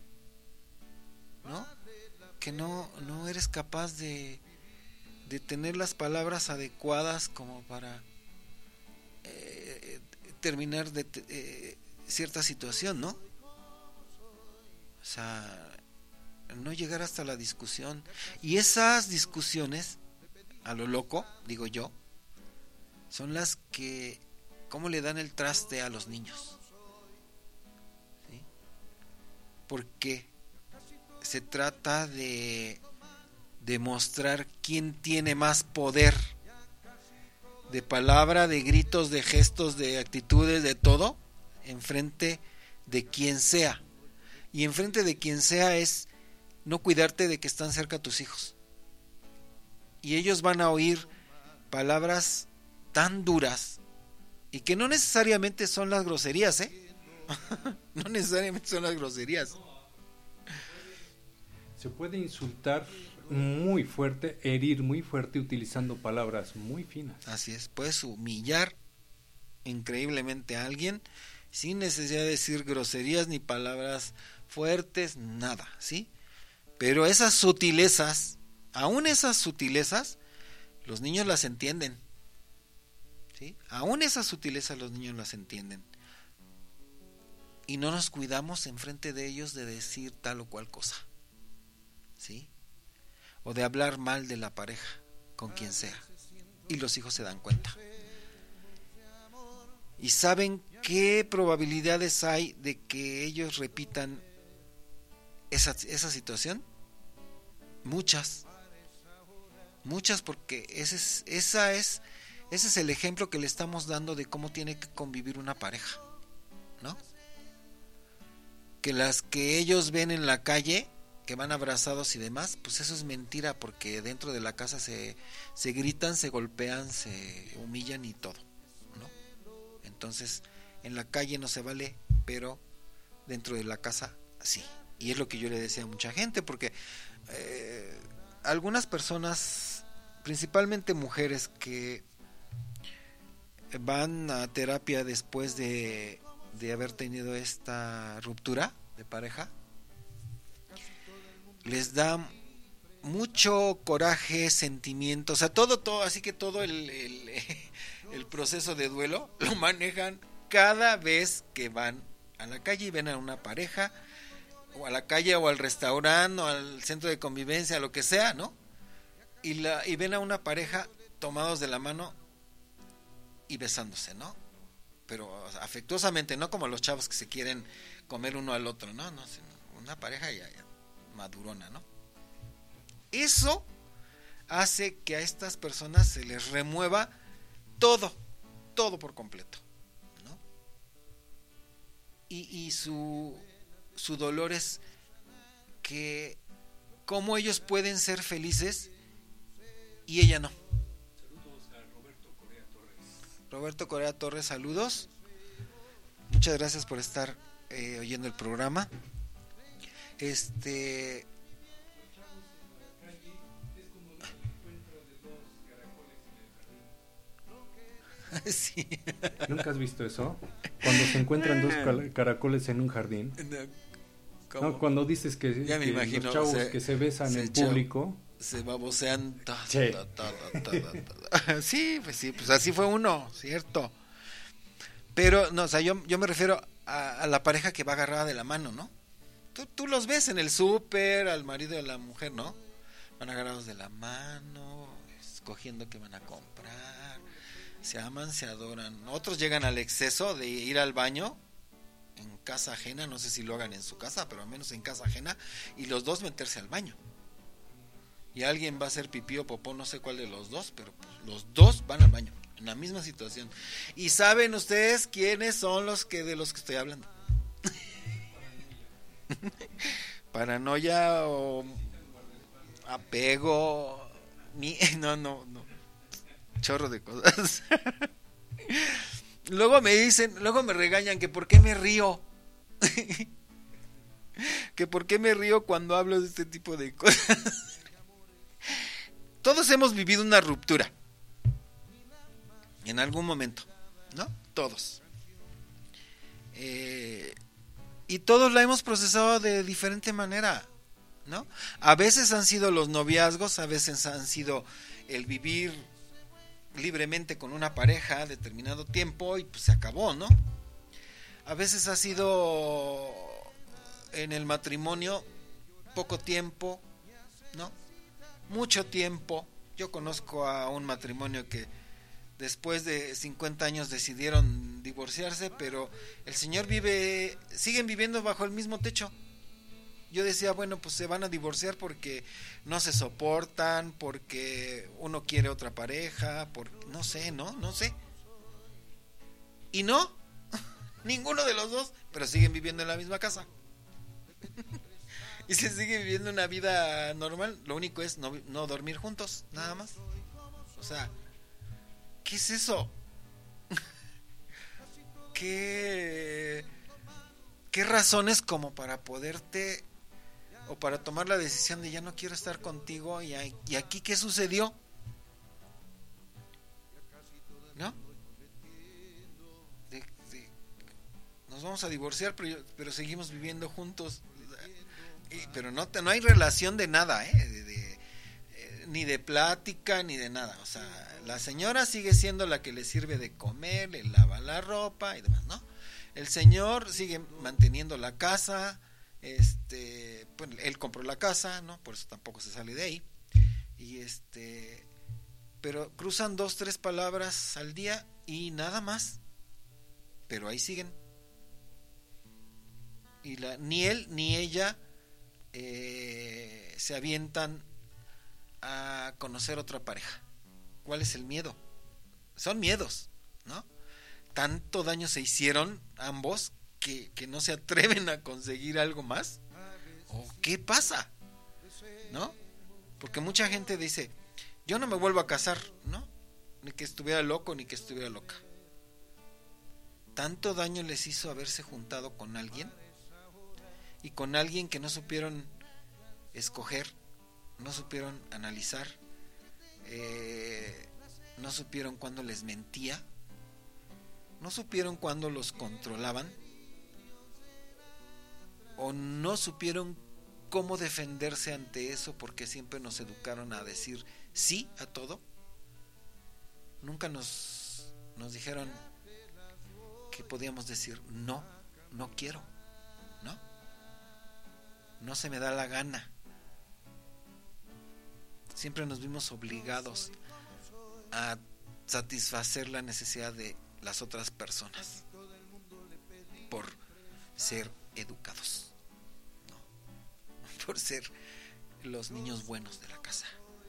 ¿no? Que no, no eres capaz de, de tener las palabras adecuadas como para eh, terminar de eh, cierta situación, ¿no? O sea, no llegar hasta la discusión. Y esas discusiones, a lo loco, digo yo, son las que, ¿cómo le dan el traste a los niños? ¿Sí? Porque se trata de demostrar quién tiene más poder, de palabra, de gritos, de gestos, de actitudes, de todo, enfrente de quien sea. Y enfrente de quien sea es no cuidarte de que están cerca tus hijos. Y ellos van a oír palabras tan duras, y que no necesariamente son las groserías, ¿eh? No necesariamente son las groserías. Se puede insultar muy fuerte, herir muy fuerte, utilizando palabras muy finas. Así es, puedes humillar increíblemente a alguien sin necesidad de decir groserías ni palabras fuertes, nada, ¿sí? Pero esas sutilezas, aún esas sutilezas, los niños las entienden, ¿sí? Aún esas sutilezas los niños las entienden. Y no nos cuidamos enfrente de ellos de decir tal o cual cosa, ¿sí? O de hablar mal de la pareja con quien sea. Y los hijos se dan cuenta. ¿Y saben qué probabilidades hay de que ellos repitan esa, esa situación? Muchas. Muchas, porque ese es, esa es, ese es el ejemplo que le estamos dando de cómo tiene que convivir una pareja, ¿no? Que las que ellos ven en la calle, que van abrazados y demás, pues eso es mentira, porque dentro de la casa se, se gritan, se golpean, se humillan y todo, ¿no? Entonces, en la calle no se vale, pero dentro de la casa sí. Y es lo que yo le decía a mucha gente, porque eh, algunas personas, principalmente mujeres, que van a terapia después de, de haber tenido esta ruptura de pareja, les da mucho coraje, sentimiento, o sea, todo, todo, así que todo el, el, el proceso de duelo lo manejan cada vez que van a la calle y ven a una pareja, o a la calle, o al restaurante, o al centro de convivencia, lo que sea, ¿no? Y, la, y ven a una pareja tomados de la mano y besándose, ¿no? Pero afectuosamente, no como los chavos que se quieren comer uno al otro, ¿no? No, una pareja ya, ya madurona, ¿no? Eso hace que a estas personas se les remueva todo, todo por completo, ¿no? Y, y su, su dolor es que cómo ellos pueden ser felices y ella no. Saludos a Roberto Correa Torres. Roberto Correa Torres, saludos. Muchas gracias por estar eh, oyendo el programa. Este sí. ¿Nunca has visto eso? Cuando se encuentran dos caracoles en un jardín. No, cuando dices que, ya me que imagino, los chavos se, que se besan se en público se babosean todo, sí. todo, todo, todo, todo. Sí, pues sí, pues así fue uno, cierto. Pero no, o sea, yo, yo me refiero a, a la pareja que va agarrada de la mano, ¿no? Tú, tú los ves en el súper, al marido y a la mujer, ¿no? Van agarrados de la mano, escogiendo qué van a comprar, se aman, se adoran. Otros llegan al exceso de ir al baño en casa ajena, no sé si lo hagan en su casa, pero al menos en casa ajena, y los dos meterse al baño. Y alguien va a hacer pipí o popó, no sé cuál de los dos, pero pues los dos van al baño, en la misma situación. Y saben ustedes quiénes son los que de los que estoy hablando. Paranoia o apego, ni, no, no, no, chorro de cosas. Luego me dicen, luego me regañan que por qué me río. Que por qué me río cuando hablo de este tipo de cosas. Todos hemos vivido una ruptura en algún momento, ¿no? Todos. Eh, y todos la hemos procesado de diferente manera, ¿no? A veces han sido los noviazgos, a veces han sido el vivir libremente con una pareja determinado tiempo y pues se acabó, ¿no? A veces ha sido en el matrimonio poco tiempo, ¿no? Mucho tiempo. Yo conozco a un matrimonio que después de cincuenta años decidieron divorciarse, pero el señor vive, siguen viviendo bajo el mismo techo. Yo decía, bueno, pues se van a divorciar porque no se soportan, porque uno quiere otra pareja, por no sé, ¿no? No sé. Y no, ninguno de los dos, pero siguen viviendo en la misma casa. Y se sigue viviendo una vida normal. Lo único es no, no dormir juntos, nada más. O sea, ¿qué es eso? ¿Qué, qué razones como para poderte o para tomar la decisión de ya no quiero estar contigo y, y aquí qué sucedió? ¿No? De, de, nos vamos a divorciar, pero, pero seguimos viviendo juntos. Y, pero no, te, no hay relación de nada, ¿eh? De, de, eh, ni de plática, ni de nada. O sea, la señora sigue siendo la que le sirve de comer, le lava la ropa y demás, ¿no? El señor sigue manteniendo la casa. Este, pues él compró la casa, ¿no? Por eso tampoco se sale de ahí. Y este, pero cruzan dos, tres palabras al día y nada más. Pero ahí siguen. Y la, ni él ni ella eh, se avientan a conocer otra pareja. ¿Cuál es el miedo? Son miedos, ¿no? Tanto daño se hicieron ambos que, que no se atreven a conseguir algo más. ¿O qué pasa? ¿No? Porque mucha gente dice, yo no me vuelvo a casar, ¿no? Ni que estuviera loco, ni que estuviera loca. Tanto daño les hizo haberse juntado con alguien, y con alguien que no supieron escoger, no supieron analizar, eh, no supieron cuándo les mentía, no supieron cuándo los controlaban, o no supieron cómo defenderse ante eso, porque siempre nos educaron a decir sí a todo. Nunca nos, nos dijeron que podíamos decir no, no quiero, ¿no? No se me da la gana. Siempre nos vimos obligados a satisfacer la necesidad de las otras personas por ser educados, ¿no? Por ser los niños buenos de la casa.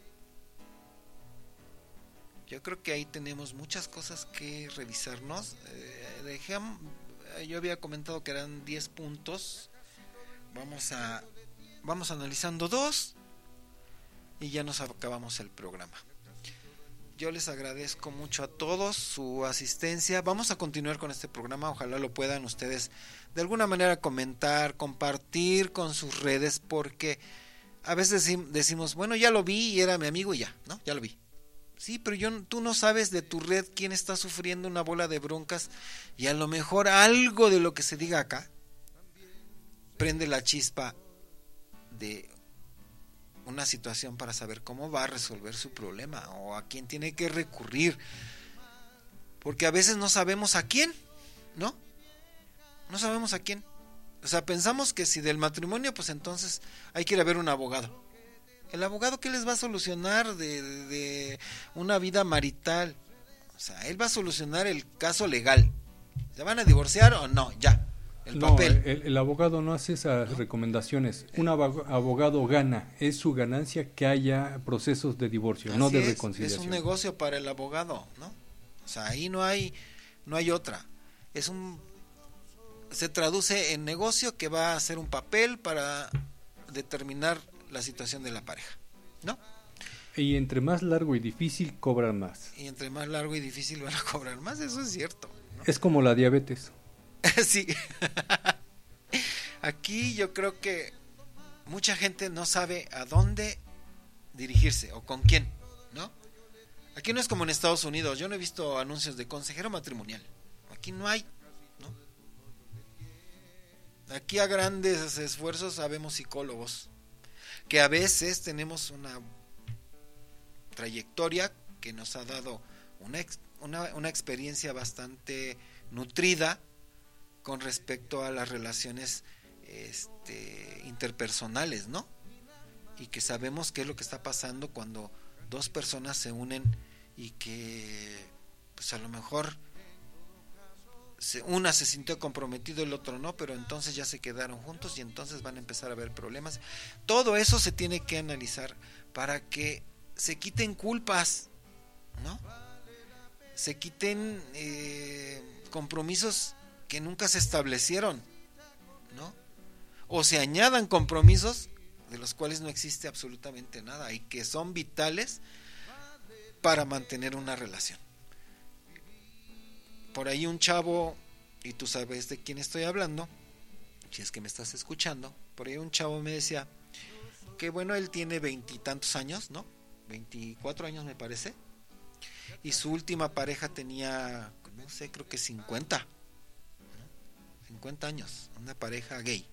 Yo creo que ahí tenemos muchas cosas que revisarnos. Eh, dejé, yo había comentado que eran diez puntos. Vamos a vamos analizando dos y ya nos acabamos el programa. Yo les agradezco mucho a todos su asistencia. Vamos a continuar con este programa. Ojalá lo puedan ustedes de alguna manera comentar, compartir con sus redes, porque a veces decimos, bueno, ya lo vi y era mi amigo y ya, ¿no? Ya lo vi. Sí, pero yo, tú no sabes de tu red quién está sufriendo una bola de broncas, y a lo mejor algo de lo que se diga acá prende la chispa de una situación para saber cómo va a resolver su problema o a quién tiene que recurrir, porque a veces no sabemos a quién, ¿no? No sabemos a quién. O sea, pensamos que si del matrimonio, pues entonces hay que ir a ver un abogado. ¿El abogado qué les va a solucionar de, de una vida marital? sea, él va a solucionar el caso legal. ¿Se van a divorciar o no? Ya. El no, papel. El, el abogado no hace esas ¿no? recomendaciones. Un abogado gana, es su ganancia que haya procesos de divorcio, Así no de es, reconciliación. Es un negocio para el abogado, ¿no? O sea, ahí no hay, no hay otra. Es un, se traduce en negocio que va a hacer un papel para determinar la situación de la pareja, ¿no? Y entre más largo y difícil cobran más. Y entre más largo y difícil van a cobrar más, eso es cierto, ¿no? Es como la diabetes. Sí. Aquí yo creo que mucha gente no sabe a dónde dirigirse o con quién, ¿no? Aquí no es como en Estados Unidos. Yo no he visto anuncios de consejero matrimonial. Aquí no hay, ¿no? Aquí a grandes esfuerzos habemos psicólogos que a veces tenemos una trayectoria que nos ha dado una, ex, una, una experiencia bastante nutrida con respecto a las relaciones este, interpersonales, ¿no? Y que sabemos qué es lo que está pasando cuando dos personas se unen y que pues a lo mejor se, una se sintió comprometido, el otro no, pero entonces ya se quedaron juntos y entonces van a empezar a haber problemas. Todo eso se tiene que analizar para que se quiten culpas, ¿no? Se quiten eh, compromisos que nunca se establecieron, ¿no? O se añadan compromisos de los cuales no existe absolutamente nada y que son vitales para mantener una relación. Por ahí un chavo, y tú sabes de quién estoy hablando, si es que me estás escuchando, por ahí un chavo me decía que bueno, él tiene veintitantos años, ¿no? veinticuatro años me parece, y su última pareja tenía, no sé, creo que cincuenta, ¿no? cincuenta años, una pareja gay,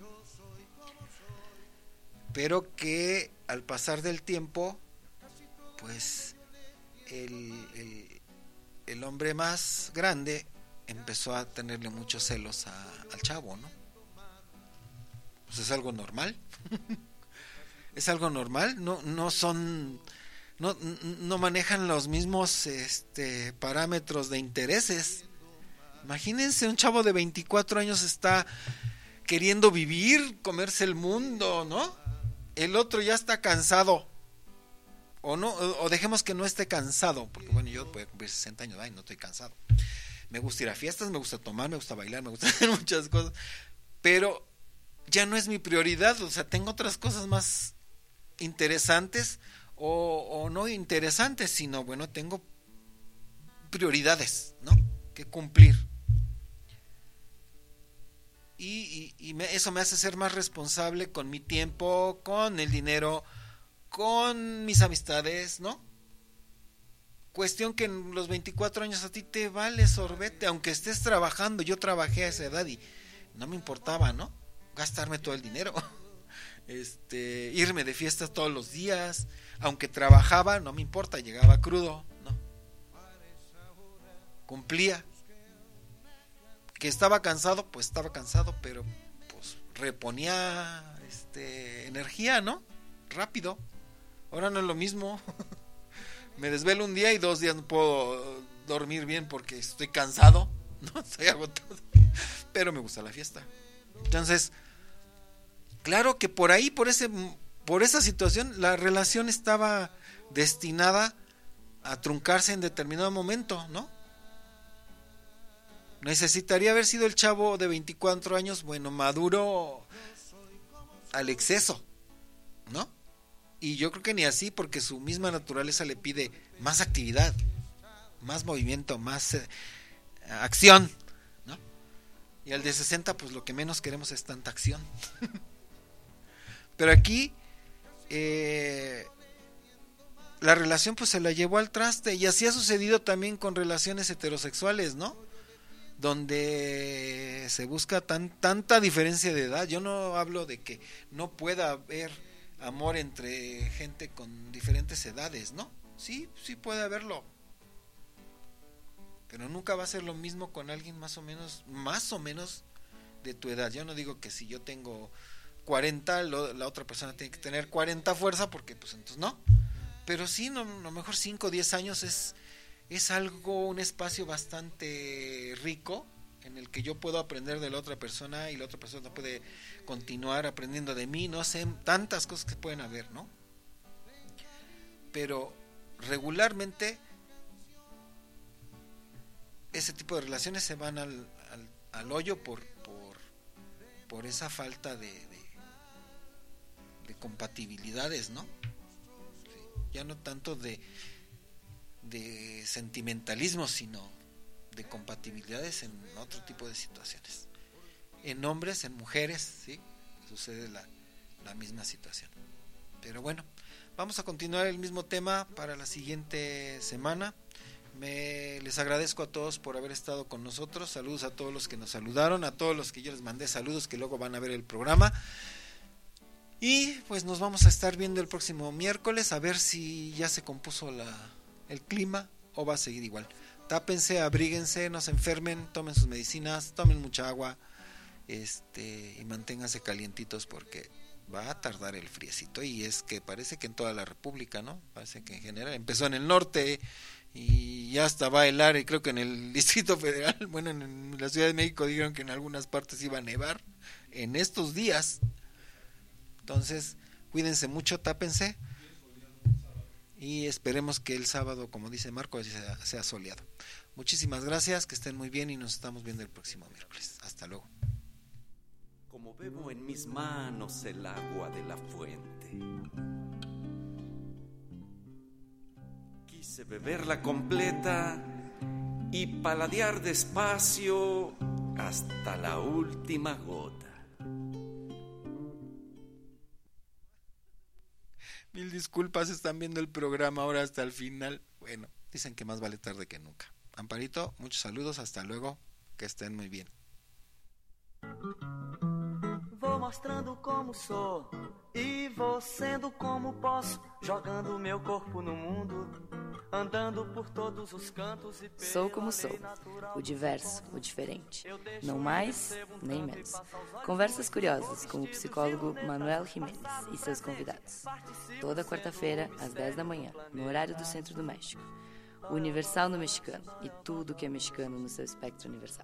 pero que al pasar del tiempo pues el, el, el hombre más grande empezó a tenerle muchos celos a, al chavo, ¿no? Pues es algo normal. Es algo normal, no, no son, no, no manejan los mismos este, parámetros de intereses. Imagínense, un chavo de veinticuatro años está queriendo vivir, comerse el mundo, ¿no? El otro ya está cansado, o no, o dejemos que no esté cansado, porque bueno, yo puedo cumplir sesenta años, ay, no estoy cansado. Me gusta ir a fiestas, me gusta tomar, me gusta bailar, me gusta hacer muchas cosas, pero ya no es mi prioridad, o sea, tengo otras cosas más interesantes o, o no interesantes, sino bueno, tengo prioridades, ¿no? Que cumplir. Y, y, y me, eso me hace ser más responsable con mi tiempo, con el dinero, con mis amistades, ¿no? Cuestión que en los veinticuatro años a ti te vale sorbete, aunque estés trabajando. Yo trabajé a esa edad y no me importaba, ¿no? Gastarme todo el dinero, este, irme de fiestas todos los días, aunque trabajaba, no me importa, llegaba crudo, ¿no? Cumplía. Que estaba cansado, pues estaba cansado, pero pues reponía este, energía, ¿no? Rápido. Ahora no es lo mismo. Me desvelo un día y dos días no puedo dormir bien porque estoy cansado, ¿no? Estoy agotado. Pero me gusta la fiesta. Entonces, claro que por ahí, por ese, por esa situación, la relación estaba destinada a truncarse en determinado momento, ¿no? Necesitaría haber sido el chavo de veinticuatro años, bueno, maduro al exceso, ¿no? Y yo creo que ni así, porque su misma naturaleza le pide más actividad, más movimiento, más eh, acción, ¿no? Y al de sesenta, pues lo que menos queremos es tanta acción. Pero aquí eh, la relación pues se la llevó al traste, y así ha sucedido también con relaciones heterosexuales, ¿no? Donde se busca tan, tanta diferencia de edad. Yo no hablo de que no pueda haber amor entre gente con diferentes edades, ¿no? Sí, sí puede haberlo, pero nunca va a ser lo mismo con alguien más o menos, más o menos de tu edad. Yo no digo que si yo tengo cuarenta, lo, la otra persona tiene que tener cuarenta fuerza, porque pues entonces no, pero sí, no, a lo mejor cinco o diez años es es algo, un espacio bastante rico en el que yo puedo aprender de la otra persona y la otra persona puede continuar aprendiendo de mí, no sé, tantas cosas que pueden haber, ¿no? Pero regularmente ese tipo de relaciones se van al, al, al hoyo por, por, por esa falta de, de, de compatibilidades, ¿no? Sí, ya no tanto de, de sentimentalismo, sino de compatibilidades en otro tipo de situaciones. En hombres, en mujeres, sí, sucede la, la misma situación. Pero bueno, vamos a continuar el mismo tema para la siguiente semana. Me les agradezco a todos por haber estado con nosotros. Saludos a todos los que nos saludaron, a todos los que yo les mandé saludos, que luego van a ver el programa. Y pues nos vamos a estar viendo el próximo miércoles, a ver si ya se compuso la, el clima o va a seguir igual. Tápense, abríguense, no se enfermen, tomen sus medicinas, tomen mucha agua, este, y manténganse calientitos porque va a tardar el friecito. Y es que parece que en toda la república, ¿no? Parece que en general empezó en el norte y ya hasta va a helar, y creo que en el Distrito Federal, bueno, en la Ciudad de México dijeron que en algunas partes iba a nevar en estos días. Entonces, cuídense mucho, tápense y esperemos que el sábado, como dice Marco, sea, sea soleado. Muchísimas gracias, que estén muy bien y nos estamos viendo el próximo miércoles. Hasta luego. Como bebo en mis manos el agua de la fuente, quise beberla completa y paladear despacio hasta la última gota. Mil disculpas, están viendo el programa ahora hasta el final. Bueno, dicen que más vale tarde que nunca. Amparito, muchos saludos, hasta luego, que estén muy bien. Vou mostrando como sou e vou sendo como posso, jogando meu corpo no mundo, andando por todos os cantos e Sou como sou, o diverso, o diferente, não mais nem menos. Conversas curiosas com o psicólogo Manuel Jiménez e seus convidados. Toda quarta-feira, às dez da manhã, no horário do Centro do México. Universal no mexicano e tudo que é mexicano no seu espectro universal.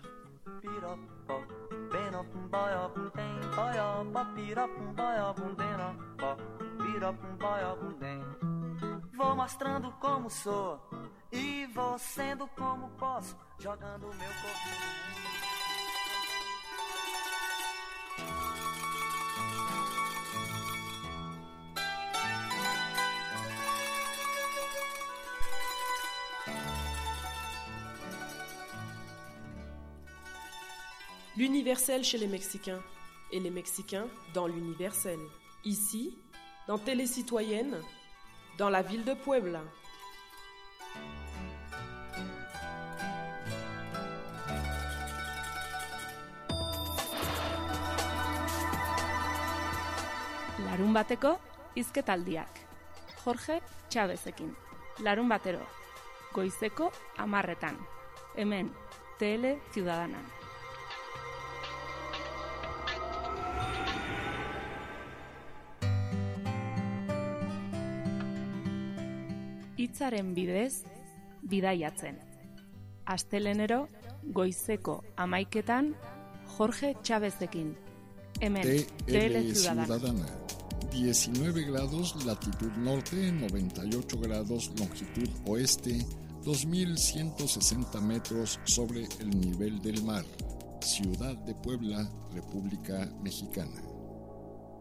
Vou mostrando como sou e vou sendo como posso, jogando meu corpo no mundo. L'universel chez les Mexicains et les Mexicains dans l'universel. Ici, dans Télécitoyenne, dans la ville de Puebla. Larun bateko hizketaldiak. Jorge Chavezekin. Larun batero. Goizeko hamarretan. Hemen, Tele Ciudadanan. Hitzaren bidez, bidaiatzen. Astelenero, goizeko hamaiketan, Jorge Chavezekin. Hemen, Tele Ciudadana. diecinueve grados latitud norte, noventa y ocho grados longitud oeste, dos mil ciento sesenta metros sobre el nivel del mar. Ciudad de Puebla, República Mexicana.